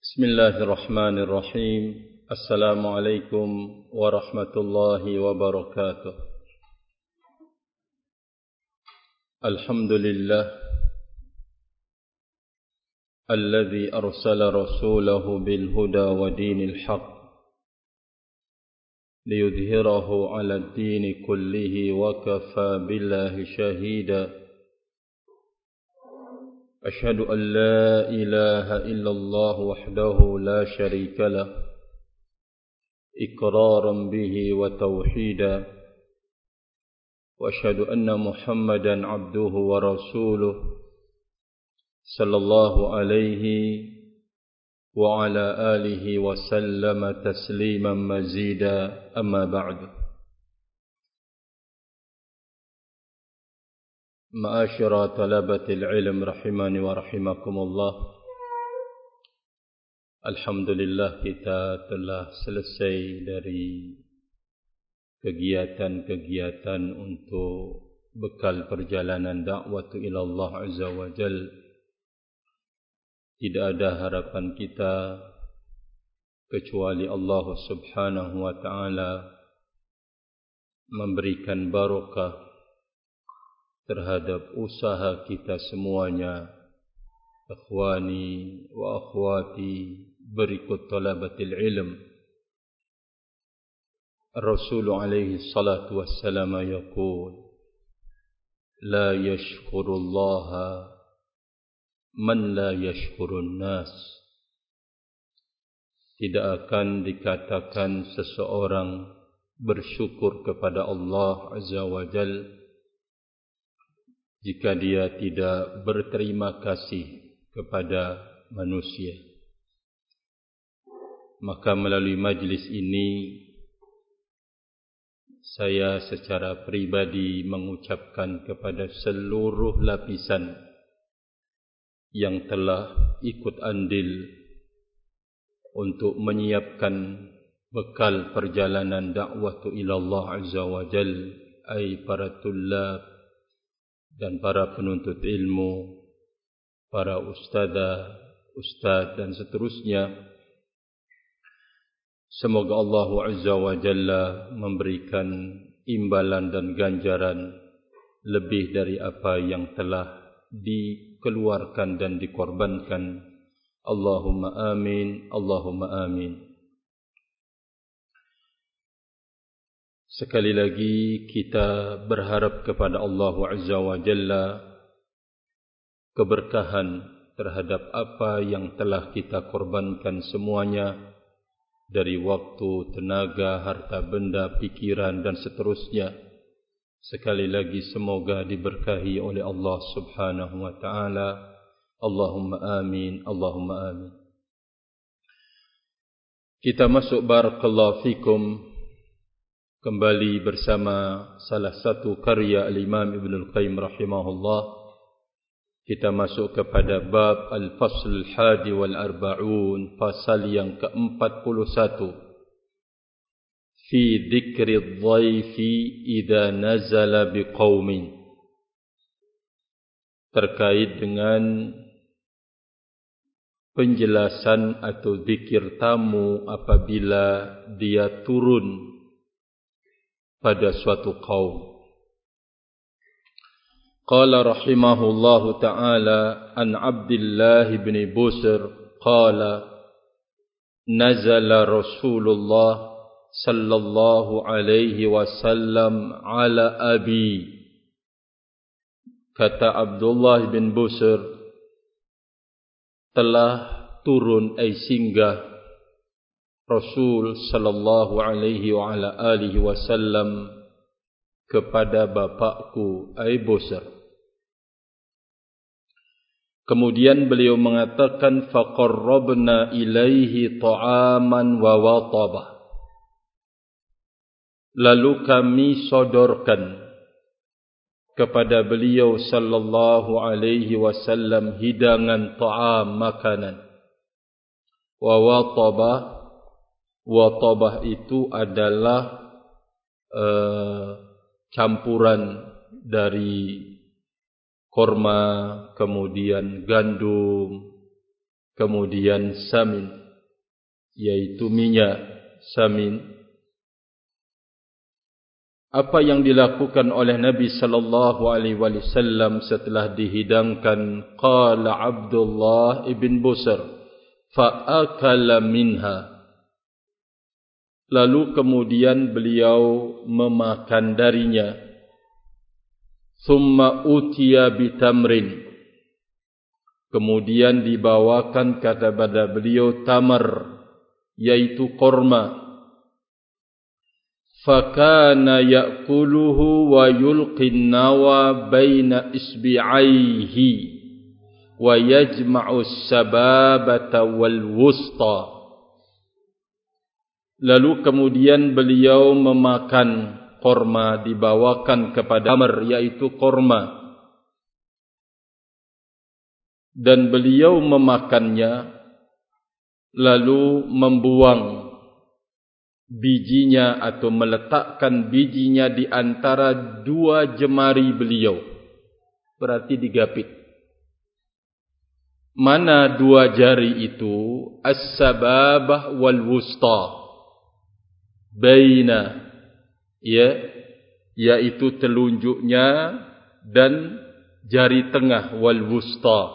Bismillahirrahmanirrahim. Assalamualaikum warahmatullahi wabarakatuh. Alhamdulillah alladzi arsala rasulahu bil huda wa dinil haqq liyudhhirahu 'ala ad-din kullihi wa kafa billahi shahida. أشهد أن لا إله إلا الله وحده لا شريك له إقرارا به وتوحيدا وأشهد أن محمدا عبده ورسوله صلى الله عليه وعلى آله وسلم تسليما مزيدا أما بعد. Ma'asyara talabatil ilm rahimani wa rahimakumullah. Alhamdulillah kita telah selesai dari kegiatan-kegiatan untuk bekal perjalanan dakwah ila Allah Azza wa Jal. Tidak ada harapan kita kecuali Allah Subhanahu wa ta'ala memberikan barakah terhadap usaha kita semuanya, akhwani wa akhwati berikut talabatil ilm. Rasul alaihi salatu wassalam yaqul la yashkurullaha man la yashkurun nas. Tidak akan dikatakan seseorang bersyukur kepada Allah Azza wa Jal jika dia tidak berterima kasih kepada manusia. Maka melalui majlis ini saya secara pribadi mengucapkan kepada seluruh lapisan yang telah ikut andil untuk menyiapkan bekal perjalanan dakwah ila Allah Azza wa Jal, ai para tullab dan para penuntut ilmu, para ustaz dan seterusnya. Semoga Allah Azza wa Jalla memberikan imbalan dan ganjaran lebih dari apa yang telah dikeluarkan dan dikorbankan. Allahumma amin, Allahumma amin. Sekali lagi kita berharap kepada Allah Azza wa Jalla keberkahan terhadap apa yang telah kita korbankan semuanya dari waktu, tenaga, harta benda, pikiran dan seterusnya. Sekali lagi semoga diberkahi oleh Allah Subhanahu wa ta'ala. Allahumma amin, Allahumma amin. Kita masuk barakallahu fikum kembali bersama salah satu karya Al-Imam Ibn Al-Qayyim rahimahullah. Kita masuk kepada bab Al-Fasl Al-Hadi wal-Arba'un, pasal yang ke-41, fi dhikri dhaifi idha nazala biqaumin, terkait dengan penjelasan atau zikir tamu apabila dia turun pada suatu kaum. Qala rahimahullahu ta'ala an Abdullah bin Busr qala nazala Rasulullah sallallahu alaihi wasallam ala abi. Kata Abdullah bin Busr, telah turun singgah Rasul sallallahu alaihi wa ala alihi wasallam kepada bapakku Busr. Kemudian beliau mengatakan faqarrabna ilaihi ta'aman wa wataba. Lalu kami sodorkan kepada beliau sallallahu alaihi wasallam hidangan ta'am, makanan. Wa wataba, watabah itu adalah campuran dari korma, kemudian gandum, kemudian samin, yaitu minyak samin. Apa yang dilakukan oleh Nabi sallallahu alaihi wasallam setelah dihidangkan? Qala Abdullah ibn Busr, fa akala minha. Lalu kemudian beliau memakan darinya. Thumma utiya bitamrin. Kemudian dibawakan kepada beliau tamar, yaitu korma. Fakana ya'kuluhu wa yulqin nawa baina isbi'aihi wa yajma'u sababata wal wusta. Lalu kemudian beliau memakan korma, dibawakan kepada tamar, yaitu korma, dan beliau memakannya, lalu membuang bijinya atau meletakkan bijinya di antara dua jemari beliau, berarti digapit. Mana dua jari itu? As-sababah wal wusta, baina, yaitu telunjuknya dan jari tengah, wal wusta.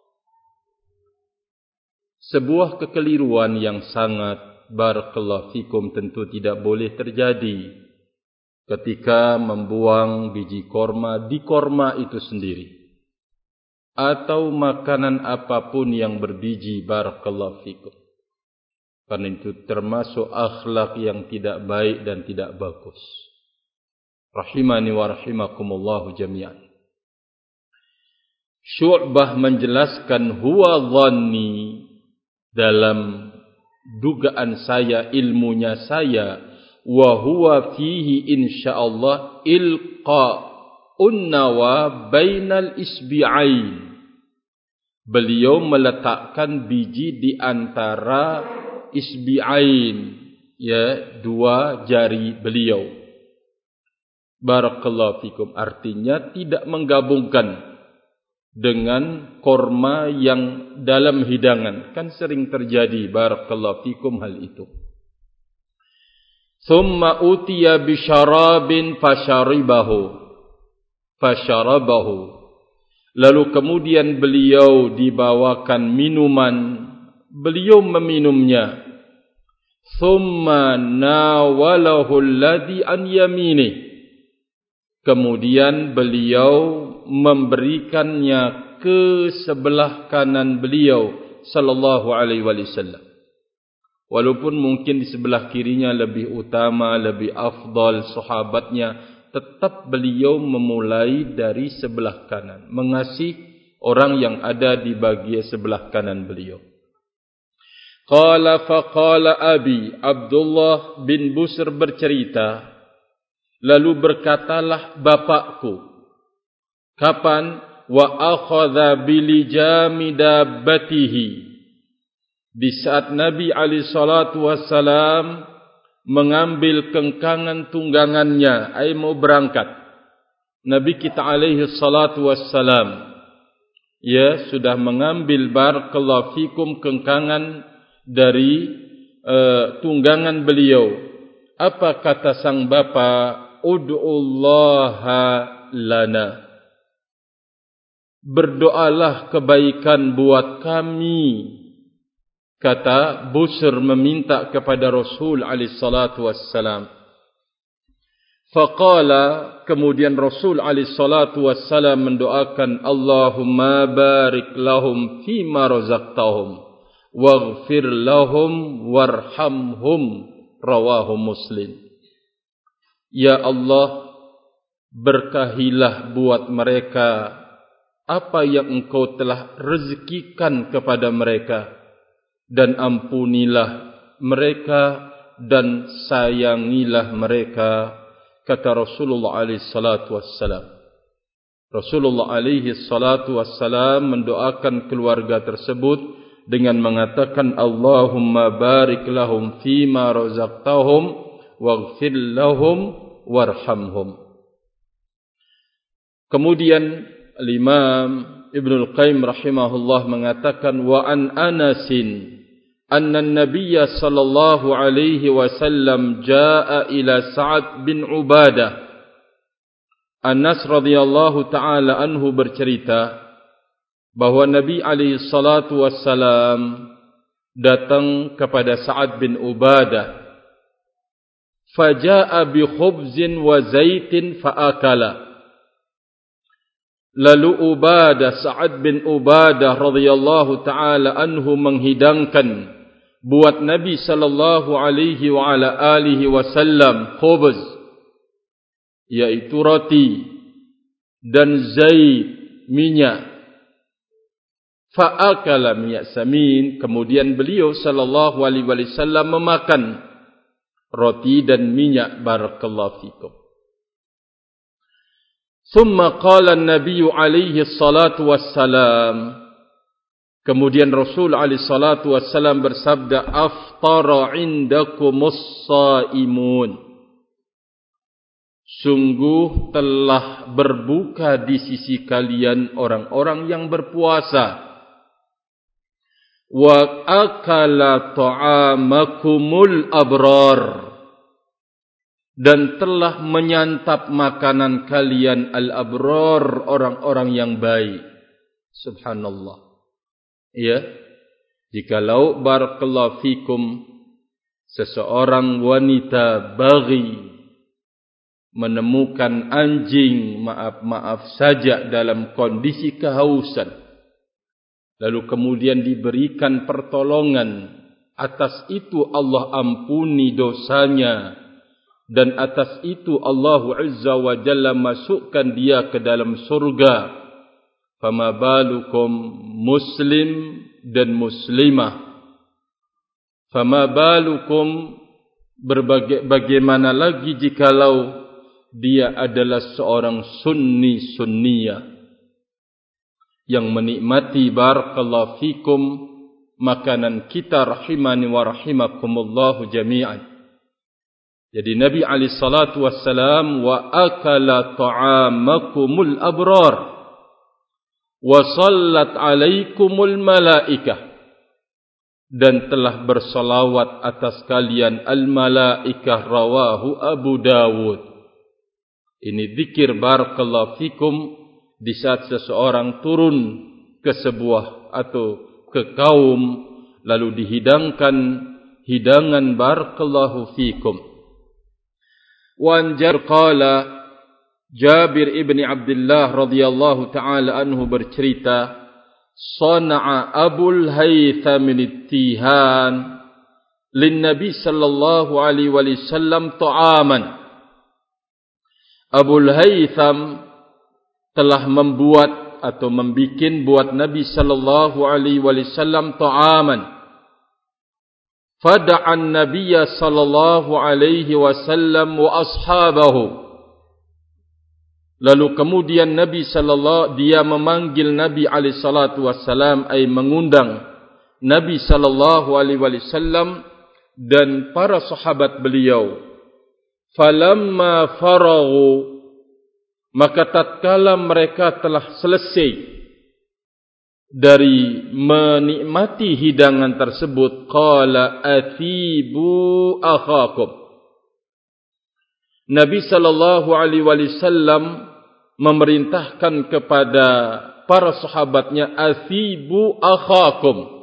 Sebuah kekeliruan yang sangat, barakallahu fikum, tentu tidak boleh terjadi ketika membuang biji korma di korma itu sendiri, atau makanan apapun yang berbiji, barakallahu fikum. Karena itu termasuk akhlak yang tidak baik dan tidak bagus. Rahimani wa rahimakumullahu jami'an. Syu'bah menjelaskan, huwa dhanni, dalam dugaan saya, ilmunya saya, wa huwa fihi insyaallah ilqa'un nawa bainal isbi'ain. Beliau meletakkan biji di antara isbi'ain, dua jari beliau. Barakallahu fikum, artinya tidak menggabungkan dengan korma yang dalam hidangan. Kan sering terjadi, barakallahu fikum, hal itu. Thumma utiya bisyarabin fasharabahu. Lalu kemudian beliau dibawakan minuman, beliau meminumnya. Thumma nawalahu alladhi an yaminih. Kemudian beliau memberikannya ke sebelah kanan beliau sallallahu alaihi wasallam. Walaupun mungkin di sebelah kirinya lebih utama, lebih afdal sahabatnya, tetap beliau memulai dari sebelah kanan, mengasihi orang yang ada di bagian sebelah kanan beliau. Qala faqala abi, Abdullah bin Busr bercerita, lalu berkatalah bapakku. Kapan? Wa akhadha bilijami dabbatihi. Di saat Nabi alaihi salatu wassalam mengambil kengkangan tunggangannya, mau berangkat. Nabi kita alaihi salatu wassalam sudah mengambil, barakallahu fikum, kengkangan dari tunggangan beliau. Apa kata sang bapa? Ud'ullaha lana. Berdoalah kebaikan buat kami. Kata Busr meminta kepada Rasul alaihi salatu wassalam. Faqala, kemudian Rasul alaihi salatu wassalam mendoakan, Allahumma barik lahum fima razaqtahum waghfir lahum warhamhum. Rawahu Muslim. Ya Allah, berkahilah buat mereka apa yang Engkau telah rezekikan kepada mereka, dan ampunilah mereka dan sayangilah mereka. Kata Rasulullah alaihi salatu wassalam. Rasulullah alaihi salatu wassalam mendoakan keluarga tersebut dengan mengatakan, Allahumma barik lahum fima razaqtahum waghfir lahum warhamhum. Kemudian Imam Ibnul Qayyim rahimahullah mengatakan, wa an Anasin anna an-nabiyya sallallahu alaihi wasallam jaa ila Sa'ad bin Ubadah. Anas radhiyallahu taala anhu bercerita bahwa Nabi alaihi salatu wassalam datang kepada Sa'ad bin Ubadah. Faja'a bi khubzin wa zaitin fa'akala. Lalu Sa'ad bin Ubadah radhiyallahu taala anhu menghidangkan buat Nabi sallallahu alaihi wa ala alihi wasallam khubz, yaitu roti, dan zait, minyak. Fa'akala minyak samin, kemudian beliau sallallahu alaihi wasallam memakan roti dan minyak. Barakallahu fikum. Thumma qala an-nabiy alaihi salatu wassalam, kemudian Rasul alaihi salatu wassalam bersabda, aftara indakumus saimun, sungguh telah berbuka di sisi kalian orang-orang yang berpuasa. Wa akala ta'amakumul abrar, dan telah menyantap makanan kalian al-abrar, orang-orang yang baik. Subhanallah. Ya, jikalau barakallahu fikum seseorang wanita baghi menemukan anjing maaf saja dalam kondisi kehausan, lalu kemudian diberikan pertolongan, atas itu Allah ampuni dosanya, dan atas itu Allah Azza wa Jalla masukkan dia ke dalam surga. Fama balukum muslim dan muslimah. Fama balukum, bagaimana lagi jikalau dia adalah seorang sunniyah yang menikmati barakallahu fikum makanan kita, rahimani wa rahimakumullahu jami'an. Jadi Nabi alaihi salatu wassalam, wa akala ta'amakumul abrar wa sallat alaikumul malaikah, dan telah bersalawat atas kalian al malaikah. Rawahu Abu Dawud. Ini zikir barakallahu fikum di saat seseorang turun ke sebuah atau ke kaum, lalu dihidangkan hidangan barakallahu fikum. Wan qala, Jabir ibni Abdullah radhiyallahu taala anhu bercerita, sana'a Abul Haytham at-Tihan lin Nabi sallallahu alaihi wasallam ta'aman. Abul Haytham telah membuat atau membikin buat Nabi sallallahu alaihi wasallam ta'aman. Fada'an Nabiyya sallallahu alaihi wasallam wa ashabahu. Lalu kemudian dia memanggil Nabi alaihi salatu wassalam, ay mengundang Nabi sallallahu alaihi wasallam dan para sahabat beliau. Falamma faraghu, maka tatkala mereka telah selesai dari menikmati hidangan tersebut, qala athibu akhakum. Nabi sallallahu alaihi wasallam memerintahkan kepada para sahabatnya, athibu akhakum.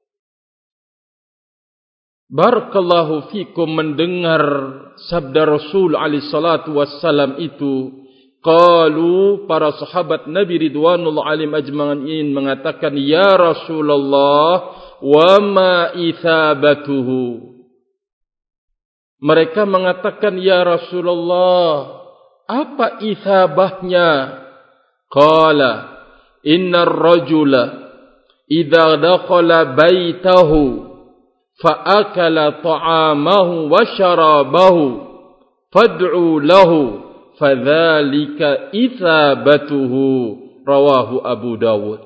Barakallahu fikum, mendengar sabda Rasul alaihi salatu wassalam itu, qalu, para sahabat Nabi ridwanullah alaihim ajma'in mengatakan, ya Rasulullah, wa ma ithabatuhu. Mereka mengatakan, ya Rasulullah, apa ithabahnya? Qala, innar rajula idza dakhala baitahu fa akala ta'amahu wa syarabahu fad'u lahu fadzalika ithabatuhu. Rawahu Abu Dawud.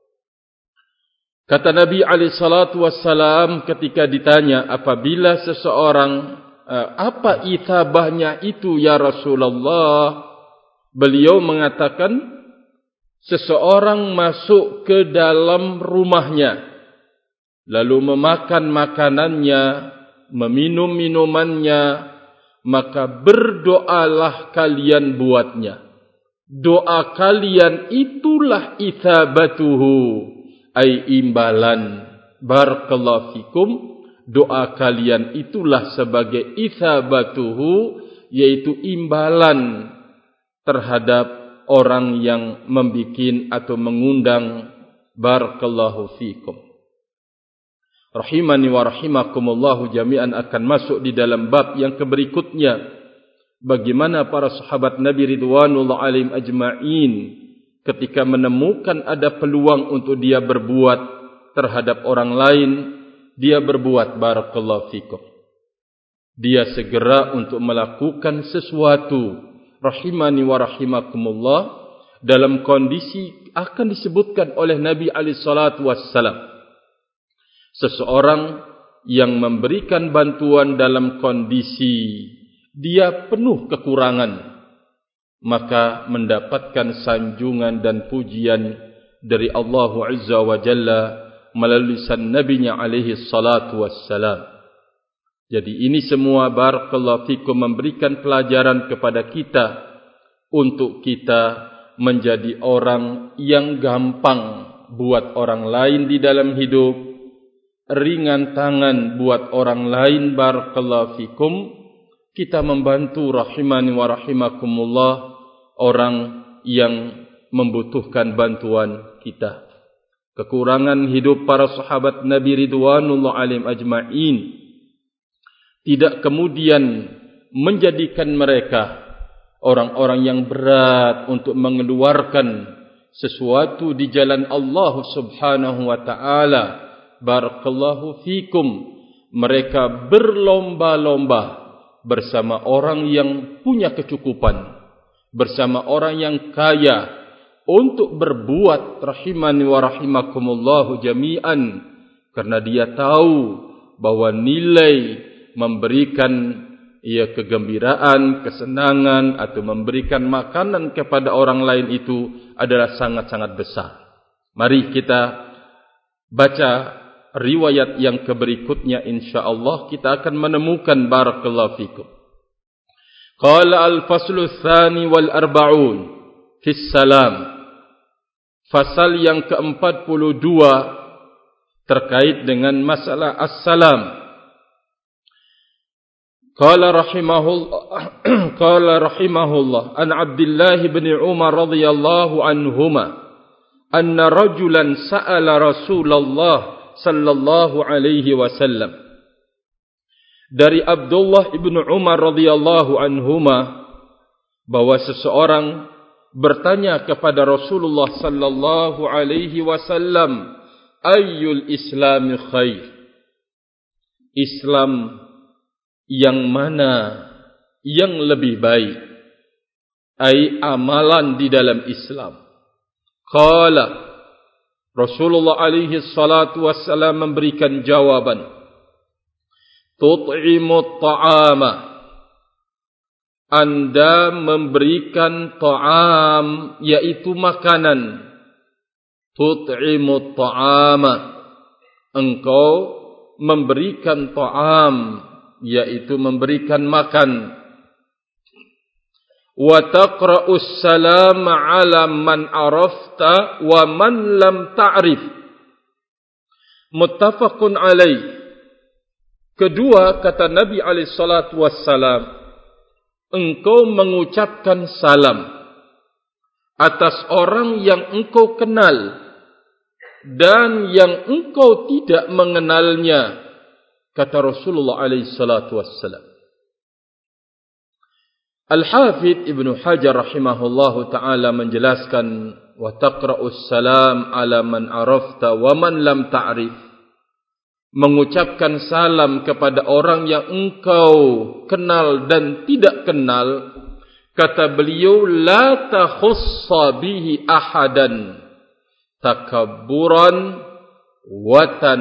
Kata Nabi alaihi salatu wassalam ketika ditanya, apabila seseorang, apa ithabahnya itu ya Rasulullah? Beliau mengatakan, seseorang masuk ke dalam rumahnya, lalu memakan makanannya, meminum minumannya, maka berdoalah kalian buatnya. Doa kalian itulah itsabatuhu, ay imbalan. Barakallahu fikum. Doa kalian itulah sebagai itsabatuhu, yaitu imbalan terhadap orang yang membikin atau mengundang. Barakallahu fikum. Rahimani wa rahimakumullahu jami'an akan masuk di dalam bab yang berikutnya. Bagaimana para sahabat Nabi ridwanullah alaihim ajma'in ketika menemukan ada peluang untuk dia berbuat terhadap orang lain, dia berbuat. Barakallahu fikum. Dia segera untuk melakukan sesuatu. Rahimani wa rahimakumullah, dalam kondisi akan disebutkan oleh Nabi alaihi salatu wassalam, seseorang yang memberikan bantuan dalam kondisi dia penuh kekurangan, maka mendapatkan sanjungan dan pujian dari Allah Azza wa Jalla melalui lisan Nabi-Nya alaihi salatu wassalam. Jadi ini semua barakallahu fikum memberikan pelajaran kepada kita untuk kita menjadi orang yang gampang buat orang lain di dalam hidup, ringan tangan buat orang lain. Barakallahu fikum. Kita membantu rahimani wa rahimakumullah orang yang membutuhkan bantuan kita. Kekurangan hidup para sahabat Nabi ridwanullah alaihim ajma'in tidak kemudian menjadikan mereka orang-orang yang berat untuk mengeluarkan sesuatu di jalan Allah Subhanahu wa taala. Barakallahu fikum. Mereka berlomba-lomba bersama orang yang punya kecukupan, bersama orang yang kaya, untuk berbuat rahimani wa rahimakumullahu jami'an, karena dia tahu bahwa nilai memberikan kegembiraan, kesenangan atau memberikan makanan kepada orang lain itu adalah sangat-sangat besar. Mari kita baca riwayat yang berikutnya, insyaallah kita akan menemukan. Barakallahu fikum. Qala al-faslu tsani wal arba'un fi salam. Fasal yang ke-42 terkait dengan masalah as-salam. Qala rahimahullah an Abdullah bin Umar radhiyallahu anhuma anna rajulan sa'ala Rasulullah sallallahu alaihi wasallam. Dari Abdullah ibn Umar radhiyallahu anhuma bahwa seseorang bertanya kepada Rasulullah sallallahu alaihi wasallam, ayyul islami khair? Islam yang mana yang lebih baik? Ai amalan di dalam Islam. Qala, Rasulullah alaihi salatu wassalam memberikan jawaban, tut'imut ta'ama, Anda memberikan ta'am, yaitu makanan. Tut'imut ta'ama, engkau memberikan ta'am, yaitu memberikan makan. Wa taqra'us salama 'ala man arafta wa man lam ta'rif. Muttafaqun alaih. Kedua, kata Nabi alaihi salatu wassalam, engkau mengucapkan salam atas orang yang engkau kenal dan yang engkau tidak mengenalnya, kata Rasulullah alaihi salatu wassalam. Al-Hafidh Ibnu Hajar rahimahullahu ta'ala menjelaskan, wa taqra'us salam ala man arafta wa man lam ta'rif. Mengucapkan salam kepada orang yang engkau kenal dan tidak kenal, kata beliau, la takhussa bihi ahadan takabburan wa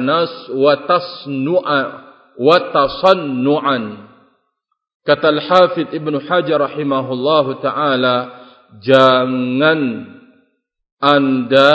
tasannu'an. Kata Al-Hafidh Ibnu Hajar rahimahullahu ta'ala, jangan Anda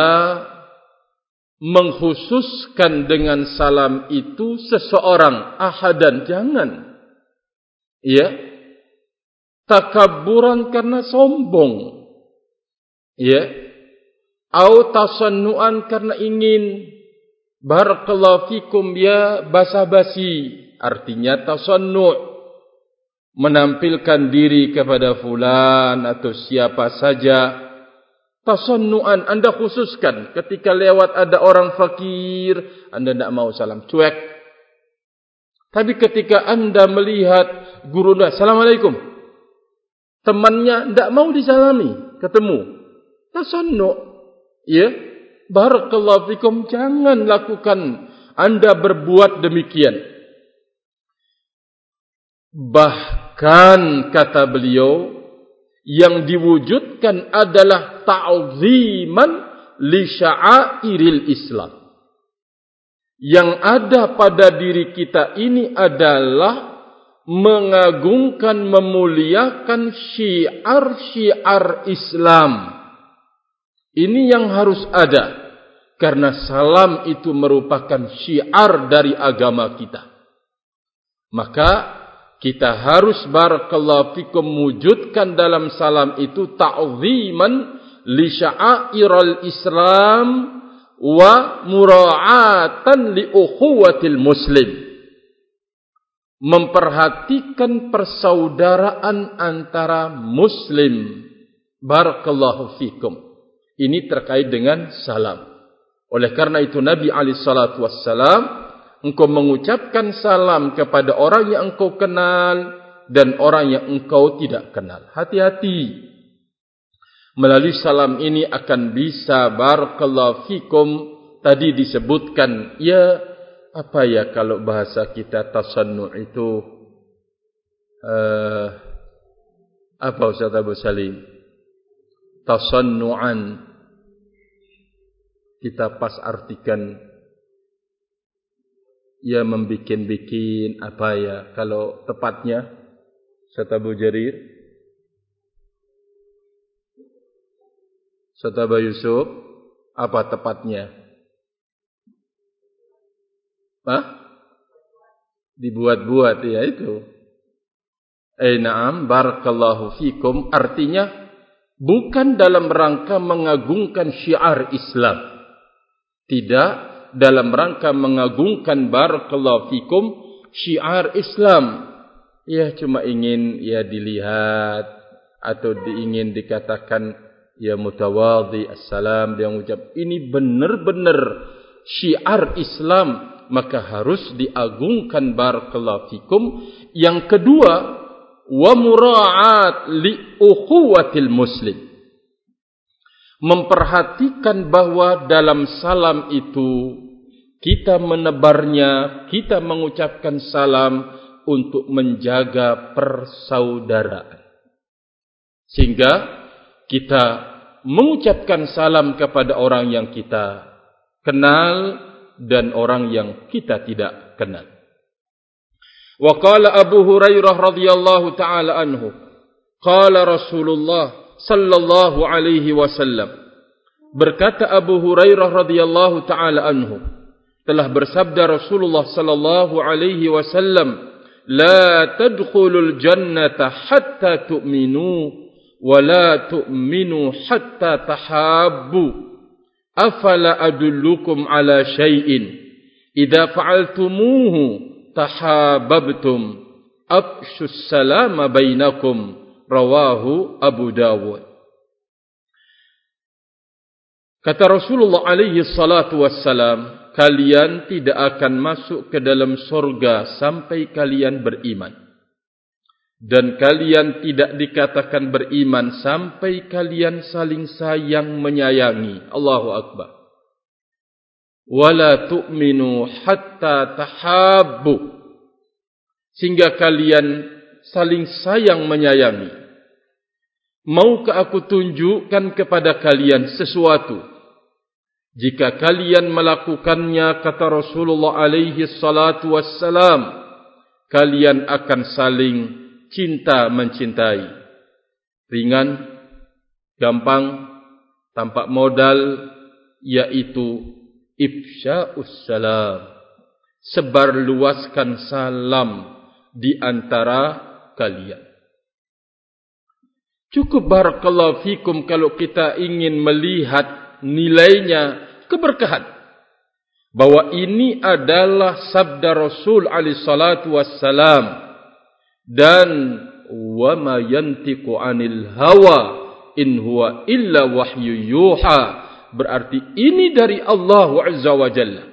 mengkhususkan dengan salam itu seseorang, ahadan, jangan. Ya, takabburan karena sombong. Ya, au tasannuan karena ingin barakallahu fikum ya basa-basi, artinya tasannu', menampilkan diri kepada fulan atau siapa saja. Tasannu'an, Anda khususkan ketika lewat ada orang fakir, Anda tidak mau salam, cuek. Tapi ketika Anda melihat guru Anda, Assalamualaikum, temannya tidak mau disalami, ketemu, tasannu', ya, barakallahu fikum, jangan lakukan Anda berbuat demikian. Bahkan kata beliau, yang diwujudkan adalah ta'ziman li sya'airil Islam. Yang ada pada diri kita ini adalah mengagungkan, memuliakan syiar-syiar Islam. Ini yang harus ada, karena salam itu merupakan syiar dari agama kita. Maka kita harus barakallahu fikum wujudkan dalam salam itu ta'ziman li sya'airil Islam wa mura'atan li ukhuwatil muslim. Memperhatikan persaudaraan antara muslim. Barakallahu fikum. Ini terkait dengan salam. Oleh karena itu Nabi alaihissalatu wassalam, engkau mengucapkan salam kepada orang yang engkau kenal dan orang yang engkau tidak kenal. Hati-hati. Melalui salam ini akan bisa barakallahu fikum, tadi disebutkan, ya apa ya kalau bahasa kita tasannu' itu apa Ustaz Abu Salim? Tasannu'an. Kita pas artikan, ya membikin-bikin apa ya kalau tepatnya, Ustaz Abu Jarir, Ustaz Abu Yusuf, apa tepatnya? Dibuat-buat, ya itu. Na'am, barakallahu fikum, artinya bukan dalam rangka mengagungkan syiar Islam. Tidak dalam rangka mengagungkan barakallahu fikum syiar Islam. Ya cuma ingin ya dilihat atau ingin dikatakan ya mutawadhi, assalam, dia mengucap ini benar-benar syiar Islam, maka harus diagungkan barakallahu fikum. Yang kedua, wa mura'at li ukhuwatil muslim. Memperhatikan bahwa dalam salam itu kita menebarnya, kita mengucapkan salam untuk menjaga persaudaraan. Sehingga kita mengucapkan salam kepada orang yang kita kenal dan orang yang kita tidak kenal. Wa qala Abu Hurairah radhiyallahu taala anhu, qala Rasulullah sallallahu alaihi wasallam, berkata Abu Hurairah radhiyallahu taala anhu, telah bersabda Rasulullah sallallahu alaihi wasallam, la tadkhulul jannata hatta tu'minu wa la tu'minu hatta tahabbu, afala adullukum ala syai'in idza fa'altumuhu tahabbabtum, afshus salama bainakum, rawahu Abu Dawud. Kata Rasulullah alaihi salatu wassalam, kalian tidak akan masuk ke dalam surga sampai kalian beriman. Dan kalian tidak dikatakan beriman sampai kalian saling sayang menyayangi. Allahu Akbar. Wala tu'minu hatta tahabbu, sehingga kalian saling sayang menyayangi. Maukah aku tunjukkan kepada kalian sesuatu? Jika kalian melakukannya, kata Rasulullah alaihi salatu wassalam, kalian akan saling cinta mencintai. Ringan, gampang, tanpa modal, yaitu ifsya'us salam, sebarluaskan salam di antara kalian. Cukup barakallahu fikum kalau kita ingin melihat nilainya keberkahan, bahwa ini adalah sabda Rasul alaihi salatu wassalam, dan wa ma yantiqu anil hawa in huwa illa wahyu yuha, berarti ini dari Allah azza wa jalla.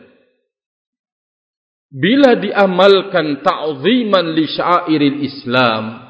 Bila diamalkan ta'ziman li sya'airil Islam,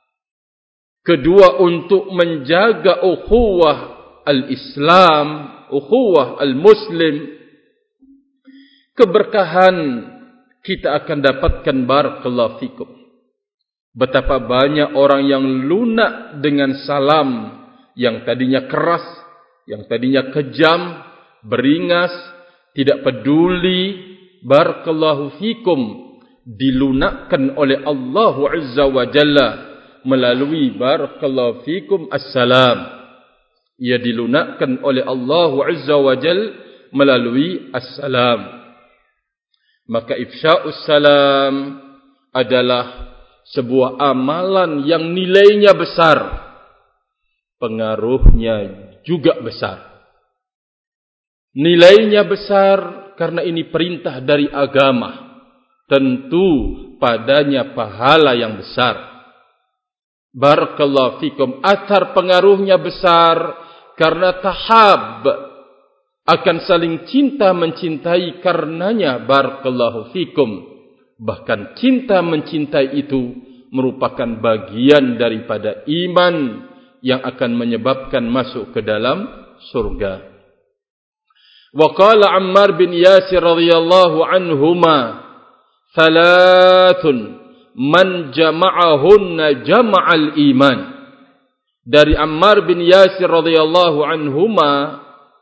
kedua untuk menjaga ukhuwah al-Islam, ukhuwah al-Muslim, keberkahan kita akan dapatkan barakallahu fikum. Betapa banyak orang yang lunak dengan salam yang tadinya keras, yang tadinya kejam, beringas, tidak peduli, barakallahu fikum, dilunakkan oleh Allah azza wa jalla melalui barakallahu fikum assalam. Ia dilunakkan oleh Allah azza wa jalla melalui assalam. Maka ifsya'us salam adalah sebuah amalan yang nilainya besar, pengaruhnya juga besar. Nilainya besar karena ini perintah dari agama, tentu padanya pahala yang besar. Barakallahu fikum. Athar pengaruhnya besar karena tahab, akan saling cinta mencintai karenanya. Barakallahu fikum. Bahkan cinta mencintai itu merupakan bagian daripada iman yang akan menyebabkan masuk ke dalam surga. Wa qala Ammar bin Yasir radhiyallahu anhuma, thalathun man jama'ahunna jama'al iman. Dari Ammar bin Yasir radhiyallahu anhuma,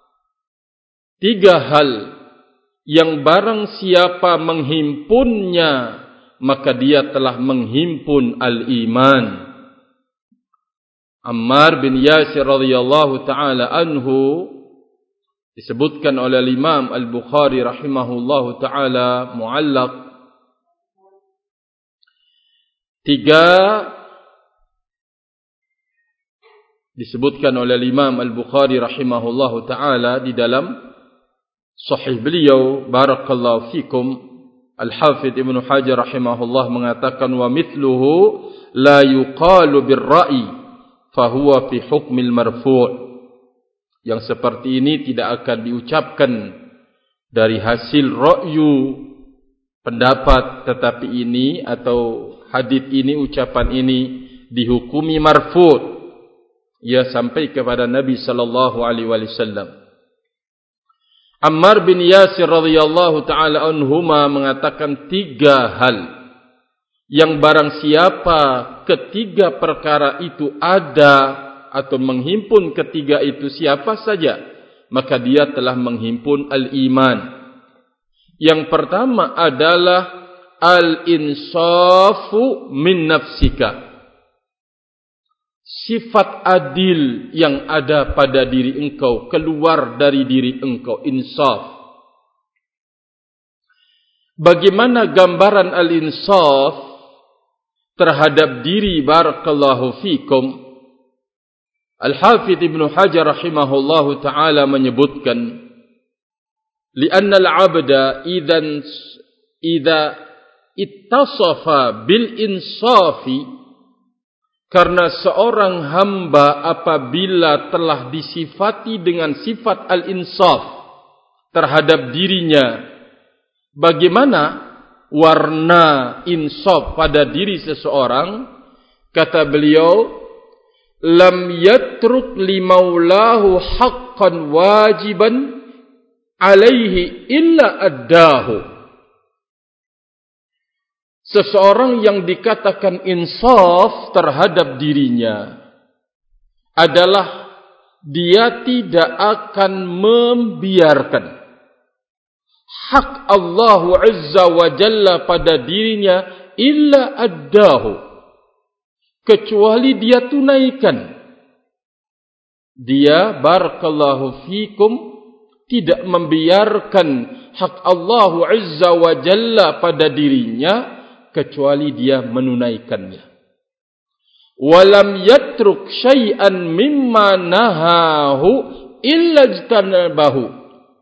3 hal yang barang siapa menghimpunnya, maka dia telah menghimpun al-iman. Ammar bin Yasir radhiyallahu ta'ala anhu disebutkan oleh Imam Al-Bukhari rahimahullahu ta'ala mu'allaq. 3 disebutkan oleh Imam Al-Bukhari rahimahullahu ta'ala di dalam sahih beliau. Barakallahu fikum. Al-Hafidh Ibn Hajar rahimahullah mengatakan, wa mithluhu la yuqalu birra'i fahuwa fi hukmil marfu'. Yang seperti ini tidak akan diucapkan dari hasil ra'yu, pendapat, tetapi ini atau hadits ini, ucapan ini dihukumi marfu', ia sampai kepada Nabi sallallahu alaihi wasallam. Ammar bin Yasir radhiyallahu taala anhuma mengatakan 3 hal yang barang siapa ketiga perkara itu ada atau menghimpun ketiga itu siapa saja, maka dia telah menghimpun al-iman. Yang pertama adalah al-insafu min nafsika, sifat adil yang ada pada diri engkau, keluar dari diri engkau, insaf. Bagaimana gambaran al-insaf terhadap diri? Barakallahu fikum. Al-Hafidh Ibn Hajar rahimahullahu ta'ala menyebutkan, li'anna al-'abda idza ittasafa bil insafi, karena seorang hamba apabila telah disifati dengan sifat al-insaf terhadap dirinya, bagaimana warna insaf pada diri seseorang? Kata beliau, lam yatruk li maulahu haqqan wajiban alaihi illa addahu. Seseorang yang dikatakan insaf terhadap dirinya adalah dia tidak akan membiarkan hak Allah Azza wa Jalla pada dirinya illa addahu, kecuali dia tunaikan. dia barakallahu fikum tidak membiarkan hak Allah Azza wa Jalla pada dirinya kecuali dia menunaikannya. Walam yatruk syai'an mimma nahahu illa ijtanabahu.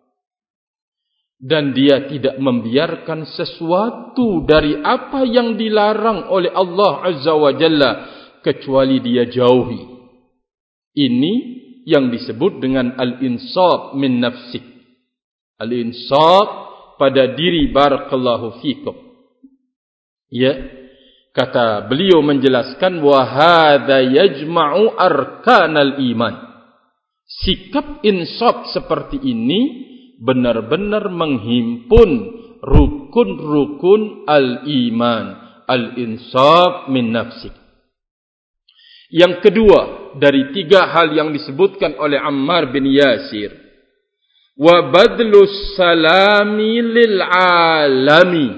Dan dia tidak membiarkan sesuatu dari apa yang dilarang oleh Allah Azza wa Jalla kecuali dia jauhi. Ini yang disebut dengan al-insaf min nafsik. Al-insaf pada diri barakallahu fikum. Ya, kata beliau menjelaskan wa hadza yajma'u arkanal iman. Sikap insaf seperti ini benar-benar menghimpun rukun-rukun al-iman, al-insaf min nafsik. Yang kedua dari 3 hal yang disebutkan oleh Ammar bin Yasir, wa badlus salami lil alami,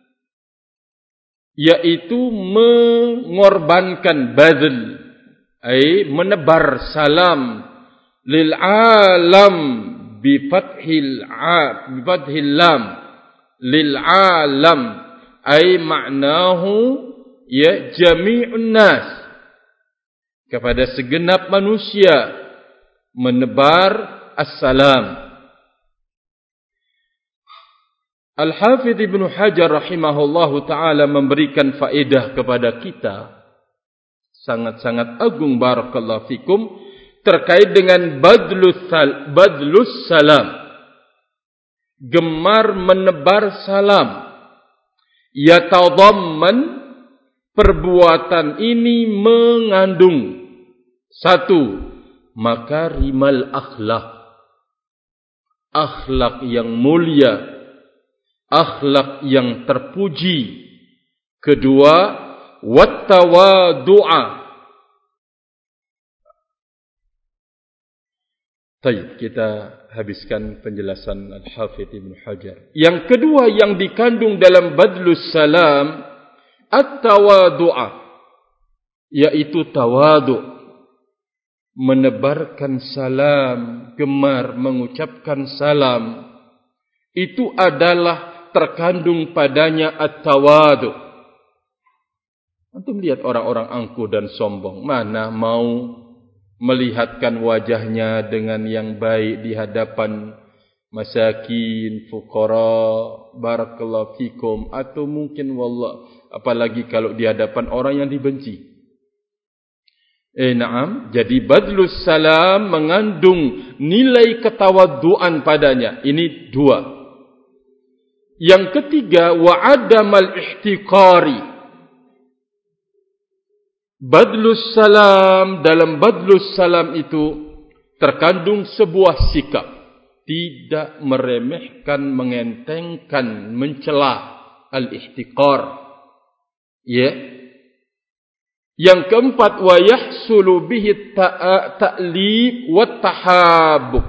yaitu mengorbankan badl, ay menebar salam, lil alam bifathil lam, lil alam ay ma'nahu ya jami'un nas, kepada segenap manusia menebar assalam. Al-Hafidh Ibnu Hajar rahimahullahu ta'ala memberikan faedah kepada kita sangat-sangat agung barakallahu fikum terkait dengan badlus salam, gemar menebar salam. Yatadamman, perbuatan ini mengandung 1. Makarimal akhlak, akhlak yang mulia, akhlak yang terpuji. 2. Wattawadu'a. Baik, kita habiskan penjelasan Al-Hafidh Ibnu Hajar. Yang kedua yang dikandung dalam badlus salam, at-tawadu'a, yaitu tawadu', menebarkan salam, gemar mengucapkan salam. Itu adalah terkandung padanya at-tawadu'. Antum lihat orang-orang angkuh dan sombong, mana mau melihatkan wajahnya dengan yang baik di hadapan masakin, fuqara, barakallahu fikum, atau mungkin wallah, apalagi kalau di hadapan orang yang dibenci. Naam, jadi badlus salam mengandung nilai ketawaduan padanya. Ini 2. Yang ketiga, wa adamal ihtiqari. Badlus salam, dalam badlus salam itu terkandung sebuah sikap, tidak meremehkan, mengentengkan, mencela, al-ihtiqar. Ya. Yang keempat, wa yahsulu bihi ta'lib wa tahabbub.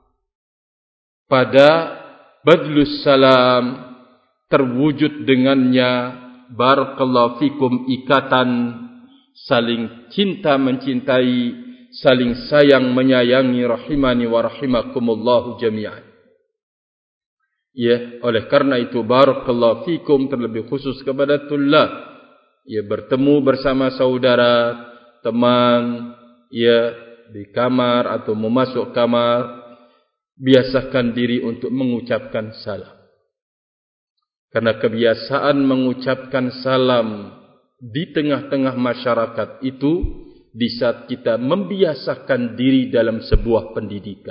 Pada badlus salam terwujud dengannya barakallahu fikum ikatan saling cinta mencintai, saling sayang menyayangi, rahimani wa rahimakumullahu jami'an. Ya, oleh karena itu barakallahu fikum terlebih khusus kepada tullab, ya, bertemu bersama saudara, teman, ya, di kamar atau memasuk kamar, biasakan diri untuk mengucapkan salam. Karena kebiasaan mengucapkan salam di tengah-tengah masyarakat itu di saat kita membiasakan diri dalam sebuah pendidikan.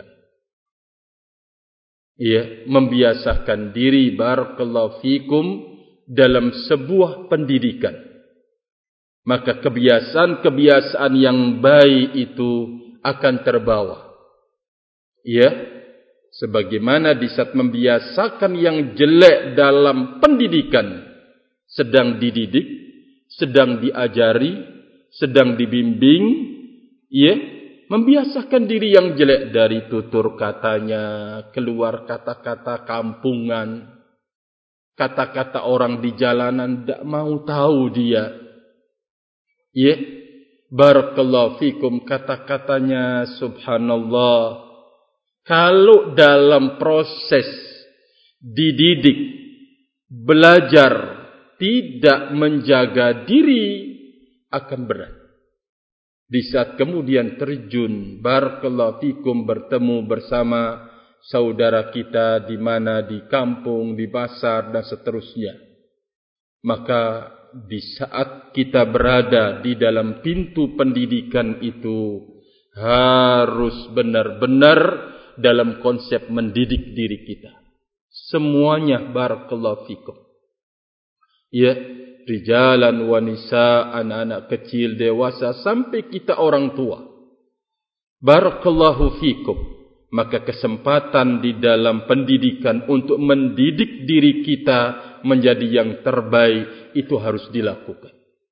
Ya, membiasakan diri barakallahu fikum dalam sebuah pendidikan. Maka kebiasaan-kebiasaan yang baik itu akan terbawa. Ya, sebagaimana di saat membiasakan yang jelek dalam pendidikan, sedang dididik, sedang diajari, sedang dibimbing, ya, membiasakan diri yang jelek dari tutur katanya, keluar kata-kata kampungan, kata-kata orang di jalanan, tidak mau tahu dia. Ya, Barakallahu fikum, kata-katanya subhanallah. Kalau dalam proses dididik, belajar, tidak menjaga diri, akan berat. Di saat kemudian terjun, barakallahu fikum, bertemu bersama saudara kita di mana, di kampung, di pasar dan seterusnya. Maka di saat kita berada di dalam pintu pendidikan itu, harus benar-benar dalam konsep mendidik diri kita. Semuanya barakallahu fikum. Ya, rijalan wa nisa, anak-anak kecil, dewasa, sampai kita orang tua. Barakallahu fikum. Maka kesempatan di dalam pendidikan untuk mendidik diri kita menjadi yang terbaik itu harus dilakukan.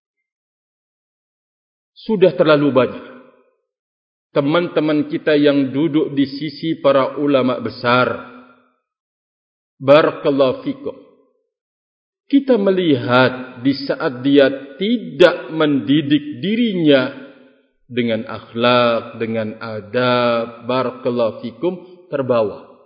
Sudah terlalu banyak teman-teman kita yang duduk di sisi para ulama besar. Barakallahu fikum. Kita melihat di saat dia tidak mendidik dirinya dengan akhlak, dengan adab, barakallahu fikum, terbawa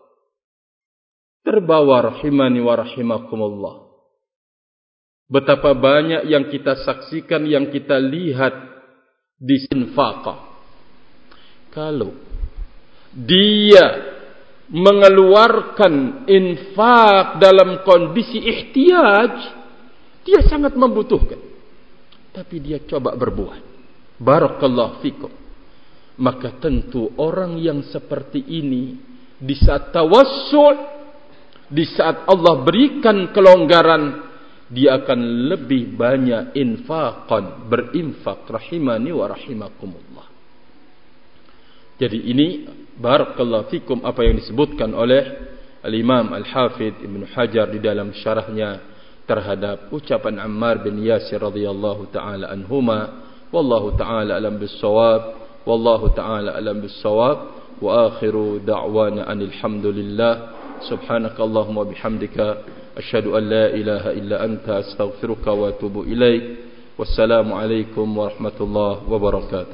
rahimani wa rahimakumullah. Betapa banyak yang kita saksikan, yang kita lihat di infaqah. Kalau dia mengeluarkan infak dalam kondisi ihtiyaj, dia sangat membutuhkan, tapi dia coba berbuat, barakallahu fikum, maka tentu orang yang seperti ini di saat tawassul, di saat Allah berikan kelonggaran, dia akan lebih banyak infaqan, berinfak, rahimani wa rahimakumullah. Jadi ini barakallahu fikum apa yang disebutkan oleh Al-Imam Al-Hafidh Ibn Hajar di dalam syarahnya terhadap ucapan Ammar bin Yasir radhiyallahu taala anhuma. Wallahu taala alam bis-shawab. Wallahu taala alam bis-shawab. Wa akhiru da'wana anil hamdulillah. Subhanakallahumma bihamdika asyhadu an la ilaha illa anta astaghfiruka wa atubu ilaik. Wassalamu alaikum warahmatullahi wabarakatuh.